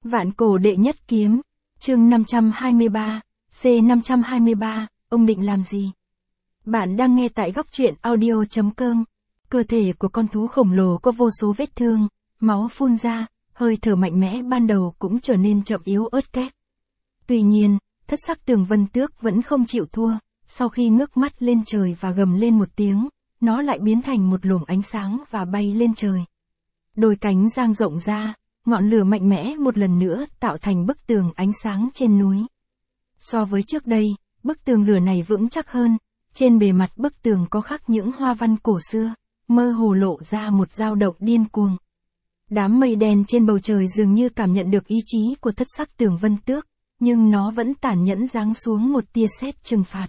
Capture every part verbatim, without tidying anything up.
Vạn cổ đệ nhất kiếm, chương năm trăm hai mươi ba, C năm trăm hai mươi ba, ông định làm gì? Bạn đang nghe tại góc truyện audio chấm com. Cơ thể của con thú khổng lồ có vô số vết thương, máu phun ra, hơi thở mạnh mẽ ban đầu cũng trở nên chậm yếu ớt két. Tuy nhiên, thất sắc tường vân tước vẫn không chịu thua, sau khi ngước mắt lên trời và gầm lên một tiếng, nó lại biến thành một luồng ánh sáng và bay lên trời. Đôi cánh dang rộng ra, ngọn lửa mạnh mẽ một lần nữa tạo thành bức tường ánh sáng trên núi. So với trước đây, bức tường lửa này vững chắc hơn, trên bề mặt bức tường có khắc những hoa văn cổ xưa, mơ hồ lộ ra một dao động điên cuồng. Đám mây đen trên bầu trời dường như cảm nhận được ý chí của thất sắc tường vân tước, nhưng nó vẫn tàn nhẫn giáng xuống một tia sét trừng phạt.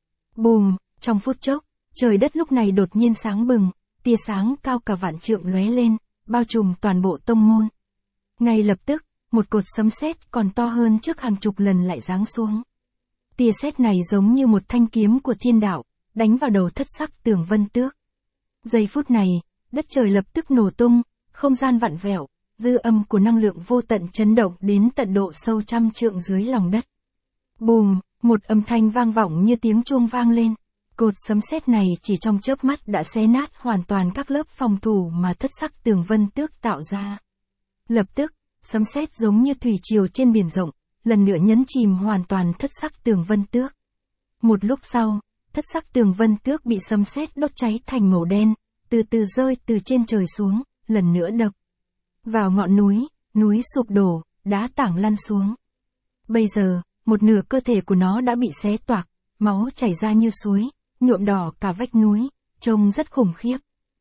Bùm, trong phút chốc, trời đất lúc này đột nhiên sáng bừng, tia sáng cao cả vạn trượng lóe lên, bao trùm toàn bộ tông môn. Ngay lập tức, một cột sấm sét còn to hơn trước hàng chục lần lại giáng xuống. Tia sét này giống như một thanh kiếm của thiên đạo, đánh vào đầu thất sắc tường vân tước. Giây phút này, đất trời lập tức nổ tung, không gian vặn vẹo, dư âm của năng lượng vô tận chấn động đến tận độ sâu trăm trượng dưới lòng đất. Bùm, một âm thanh vang vọng như tiếng chuông vang lên. Cột sấm sét này chỉ trong chớp mắt đã xé nát hoàn toàn các lớp phòng thủ mà thất sắc tường vân tước tạo ra. Lập tức, sấm sét giống như thủy triều trên biển rộng, lần nữa nhấn chìm hoàn toàn thất sắc tường vân tước. Một lúc sau, thất sắc tường vân tước bị sấm sét đốt cháy thành màu đen, từ từ rơi từ trên trời xuống, lần nữa đập vào ngọn núi, núi sụp đổ, đá tảng lăn xuống. Bây giờ, một nửa cơ thể của nó đã bị xé toạc, máu chảy ra như suối, nhuộm đỏ cả vách núi, trông rất khủng khiếp.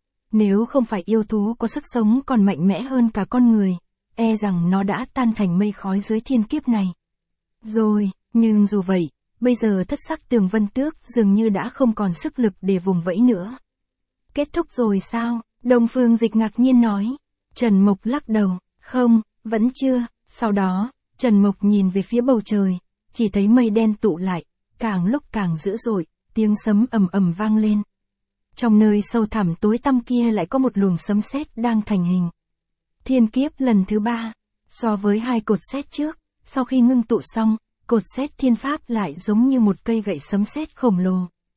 Nếu không phải yêu thú có sức sống còn mạnh mẽ hơn cả con người, e rằng nó đã tan thành mây khói dưới thiên kiếp này. Rồi, nhưng dù vậy, bây giờ thất sắc tường vân tước dường như đã không còn sức lực để vùng vẫy nữa. Kết thúc rồi sao? Đông Phương Dịch ngạc nhiên nói. Trần Mộc lắc đầu, không, vẫn chưa. Sau đó, Trần Mộc nhìn về phía bầu trời, chỉ thấy mây đen tụ lại, càng lúc càng dữ dội, tiếng sấm ầm ầm vang lên. Trong nơi sâu thẳm tối tăm kia lại có một luồng sấm sét đang thành hình. Thiên kiếp lần thứ ba, so với hai cột sét trước, sau khi ngưng tụ xong, cột sét thiên pháp lại giống như một cây gậy sấm sét khổng lồ.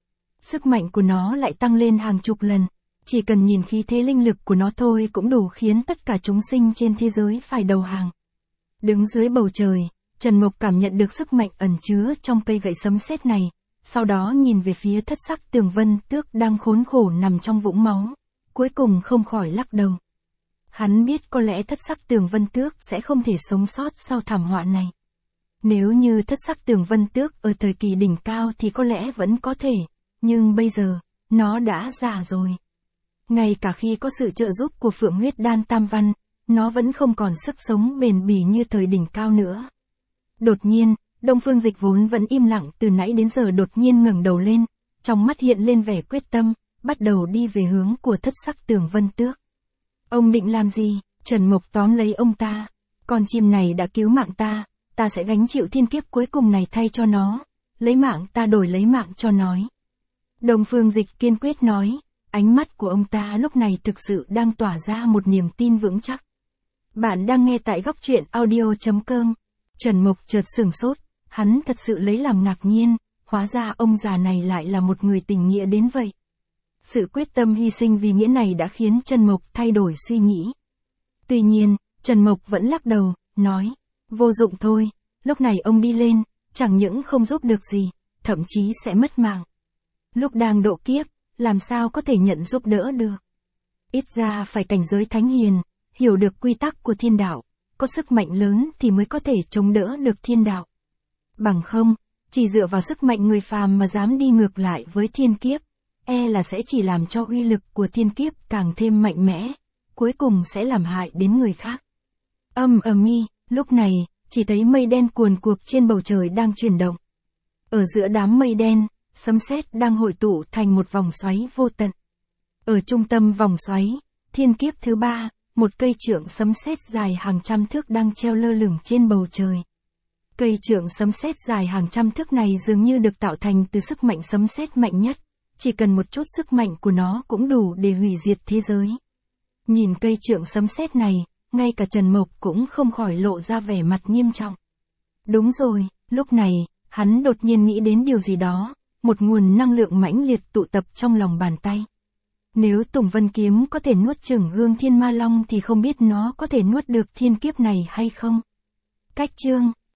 Sức mạnh của nó lại tăng lên hàng chục lần, chỉ cần nhìn khí thế linh lực của nó thôi cũng đủ khiến tất cả chúng sinh trên thế giới phải đầu hàng. Đứng dưới bầu trời, Trần Mộc cảm nhận được sức mạnh ẩn chứa trong cây gậy sấm sét này, sau đó nhìn về phía thất sắc tường vân tước đang khốn khổ nằm trong vũng máu, cuối cùng không khỏi lắc đầu. Hắn biết có lẽ thất sắc tường vân tước sẽ không thể sống sót sau thảm họa này. Nếu như thất sắc tường vân tước ở thời kỳ đỉnh cao thì có lẽ vẫn có thể, nhưng bây giờ, nó đã già rồi. Ngay cả khi có sự trợ giúp của Phượng huyết đan tam văn, nó vẫn không còn sức sống bền bỉ như thời đỉnh cao nữa. Đột nhiên, Đông Phương Dịch vốn vẫn im lặng từ nãy đến giờ đột nhiên ngẩng đầu lên, trong mắt hiện lên vẻ quyết tâm, bắt đầu đi về hướng của thất sắc tường vân tước. Ông định làm gì? Trần Mộc tóm lấy ông ta. Con chim này đã cứu mạng ta, ta sẽ gánh chịu thiên kiếp cuối cùng này thay cho nó, lấy mạng ta đổi lấy mạng cho nó. Đông Phương Dịch kiên quyết nói, ánh mắt của ông ta lúc này thực sự đang tỏa ra một niềm tin vững chắc. Bạn đang nghe tại góc truyện audio chấm com. Trần Mộc chợt sửng sốt, hắn thật sự lấy làm ngạc nhiên, hóa ra ông già này lại là một người tình nghĩa đến vậy. Sự quyết tâm hy sinh vì nghĩa này đã khiến Trần Mộc thay đổi suy nghĩ. Tuy nhiên, Trần Mộc vẫn lắc đầu, nói, vô dụng thôi, lúc này ông đi lên, chẳng những không giúp được gì, thậm chí sẽ mất mạng. Lúc đang độ kiếp, làm sao có thể nhận giúp đỡ được. Ít ra phải cảnh giới thánh hiền, hiểu được quy tắc của thiên đạo, có sức mạnh lớn thì mới có thể chống đỡ được thiên đạo. Bằng không, chỉ dựa vào sức mạnh người phàm mà dám đi ngược lại với thiên kiếp, e là sẽ chỉ làm cho uy lực của thiên kiếp càng thêm mạnh mẽ, cuối cùng sẽ làm hại đến người khác. Âm ầm ĩ, lúc này, chỉ thấy mây đen cuồn cuộn trên bầu trời đang chuyển động. Ở giữa đám mây đen, sấm sét đang hội tụ thành một vòng xoáy vô tận. Ở trung tâm vòng xoáy, thiên kiếp thứ ba, một cây trượng sấm sét dài hàng trăm thước đang treo lơ lửng trên bầu trời. Cây trượng sấm sét dài hàng trăm thước này dường như được tạo thành từ sức mạnh sấm sét mạnh nhất, chỉ cần một chút sức mạnh của nó cũng đủ để hủy diệt thế giới. Nhìn cây trượng sấm sét này, ngay cả Trần Mộc cũng không khỏi lộ ra vẻ mặt nghiêm trọng. Đúng rồi, lúc này, hắn đột nhiên nghĩ đến điều gì đó, một nguồn năng lượng mãnh liệt tụ tập trong lòng bàn tay. Nếu Tùng Vân Kiếm có thể nuốt chửng Gương Thiên Ma Long thì không biết nó có thể nuốt được thiên kiếp này hay không. Cách chương